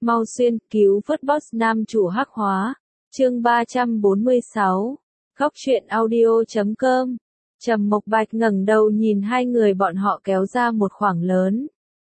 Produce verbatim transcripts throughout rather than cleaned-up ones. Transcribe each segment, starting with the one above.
Mau xuyên, cứu vớt boss nam chủ hắc hóa. Chương ba trăm bốn mươi sáu. Góc truyện audio chấm com. Trầm Mộc Bạch ngẩng đầu nhìn hai người bọn họ kéo ra một khoảng lớn.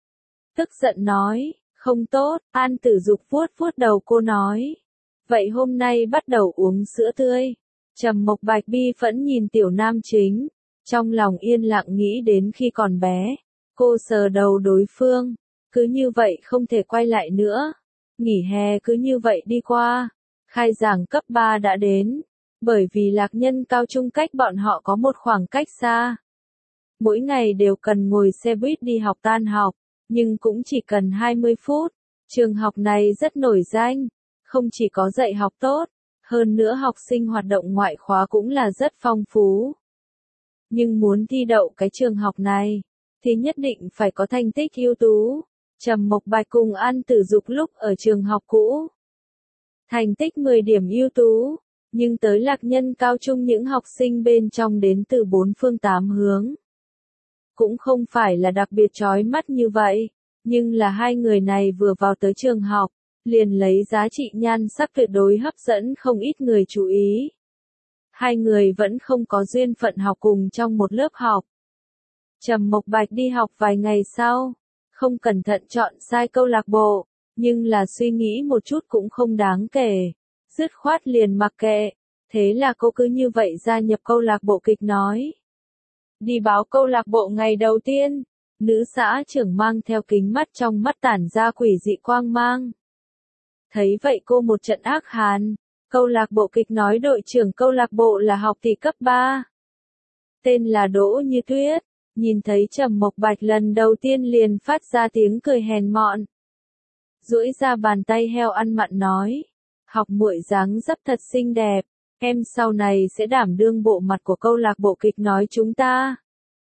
Tức giận nói, không tốt, An Tử Dục vuốt vuốt đầu cô nói. Vậy hôm nay bắt đầu uống sữa tươi. Trầm Mộc Bạch bi phẫn nhìn tiểu nam chính. Trong lòng yên lặng nghĩ đến khi còn bé. Cô sờ đầu đối phương. Cứ như vậy không thể quay lại nữa. Nghỉ hè cứ như vậy đi qua. Khai giảng cấp ba đã đến. Bởi vì Lạc Nhân cao trung cách bọn họ có một khoảng cách xa. Mỗi ngày đều cần ngồi xe buýt đi học tan học, nhưng cũng chỉ cần hai mươi phút. Trường học này rất nổi danh, không chỉ có dạy học tốt, hơn nữa học sinh hoạt động ngoại khóa cũng là rất phong phú. Nhưng muốn thi đậu cái trường học này, thì nhất định phải có thành tích ưu tú. Trầm Mộc Bạch cùng An Tử Dục lúc ở trường học cũ. Thành tích mười điểm ưu tú, nhưng tới Lạc Nhân cao trung những học sinh bên trong đến từ bốn phương tám hướng. Cũng không phải là đặc biệt chói mắt như vậy, nhưng là hai người này vừa vào tới trường học, liền lấy giá trị nhan sắc tuyệt đối hấp dẫn không ít người chú ý. Hai người vẫn không có duyên phận học cùng trong một lớp học. Trầm Mộc Bạch đi học vài ngày sau, không cẩn thận chọn sai câu lạc bộ, nhưng là suy nghĩ một chút cũng không đáng kể, dứt khoát liền mặc kệ, thế là cô cứ như vậy gia nhập câu lạc bộ kịch nói. Đi báo câu lạc bộ ngày đầu tiên, nữ xã trưởng mang theo kính mắt trong mắt tản ra quỷ dị quang mang. Thấy vậy cô một trận ác hàn, câu lạc bộ kịch nói đội trưởng câu lạc bộ là học tỷ cấp ba. Tên là Đỗ Như Tuyết, nhìn thấy Trầm Mộc Bạch lần đầu tiên liền phát ra tiếng cười hèn mọn. Duỗi ra bàn tay heo ăn mặn nói, học muội dáng dấp thật xinh đẹp, em sau này sẽ đảm đương bộ mặt của câu lạc bộ kịch nói chúng ta.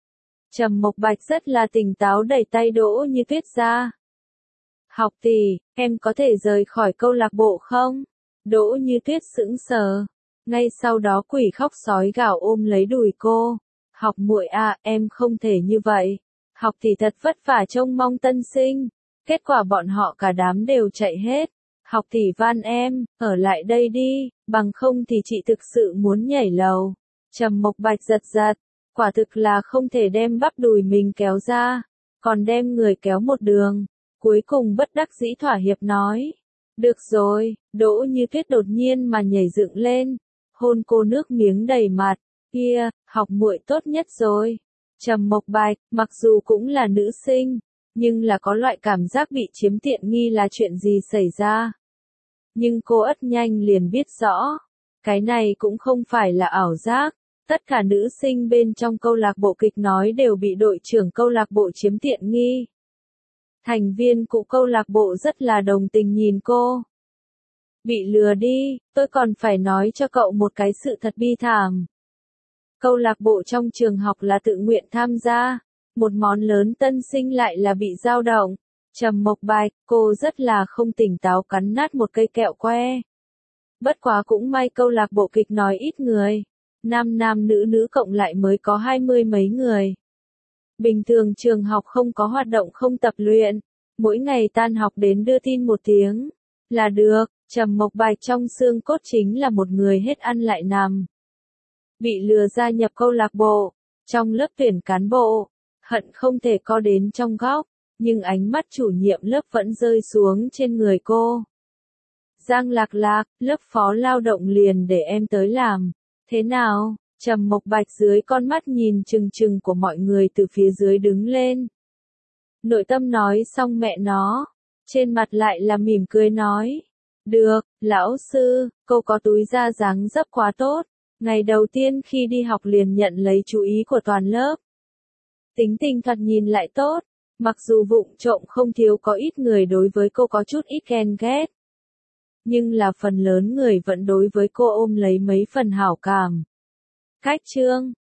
Trầm Mộc Bạch rất là tỉnh táo đẩy tay Đỗ Như Tuyết ra. Học tỷ, em có thể rời khỏi câu lạc bộ không? Đỗ Như Tuyết sững sờ, ngay sau đó quỷ khóc sói gào ôm lấy đùi cô. Học muội à, em không thể như vậy. Học tỷ thật vất vả trông mong tân sinh, kết quả bọn họ cả đám đều chạy hết. Học tỷ van em, ở lại đây đi, bằng không thì chị thực sự muốn nhảy lầu. Trầm Mộc Bạch giật giật, quả thực là không thể đem bắp đùi mình kéo ra, còn đem người kéo một đường. Cuối cùng bất đắc dĩ thỏa hiệp nói. Được rồi, Đỗ Như Tuyết đột nhiên mà nhảy dựng lên, hôn cô nước miếng đầy mặt. Kia, học muội tốt nhất rồi. Trầm Mộc Bạch, mặc dù cũng là nữ sinh, nhưng là có loại cảm giác bị chiếm tiện nghi là chuyện gì xảy ra. Nhưng cô ất nhanh liền biết rõ, cái này cũng không phải là ảo giác, tất cả nữ sinh bên trong câu lạc bộ kịch nói đều bị đội trưởng câu lạc bộ chiếm tiện nghi. Thành viên của câu lạc bộ rất là đồng tình nhìn cô. Bị lừa đi, tôi còn phải nói cho cậu một cái sự thật bi thảm. Câu lạc bộ trong trường học là tự nguyện tham gia, một món lớn tân sinh lại là bị dao động. Trầm Mộc Bạch, cô rất là không tỉnh táo cắn nát một cây kẹo que. Bất quá cũng may câu lạc bộ kịch nói ít người, nam nam nữ nữ cộng lại mới có hai mươi mấy người. Bình thường trường học không có hoạt động không tập luyện, mỗi ngày tan học đến đưa tin một tiếng, là được. Trầm Mộc Bạch trong xương cốt chính là một người hết ăn lại nằm. Bị lừa gia nhập câu lạc bộ, trong lớp tuyển cán bộ, hận không thể co đến trong góc, nhưng ánh mắt chủ nhiệm lớp vẫn rơi xuống trên người cô. Giang Lạc Lạc, lớp phó lao động liền để em tới làm, thế nào? Trầm Mộc Bạch dưới con mắt nhìn chừng chừng của mọi người từ phía dưới đứng lên. Nội tâm nói xong mẹ nó, trên mặt lại là mỉm cười nói. Được, lão sư, cô có túi da dáng dấp quá tốt. Ngày đầu tiên khi đi học liền nhận lấy chú ý của toàn lớp. Tính tình thoạt nhìn lại tốt, mặc dù vụng trộm không thiếu có ít người đối với cô có chút ít ghen ghét. Nhưng là phần lớn người vẫn đối với cô ôm lấy mấy phần hảo cảm. Cách chương,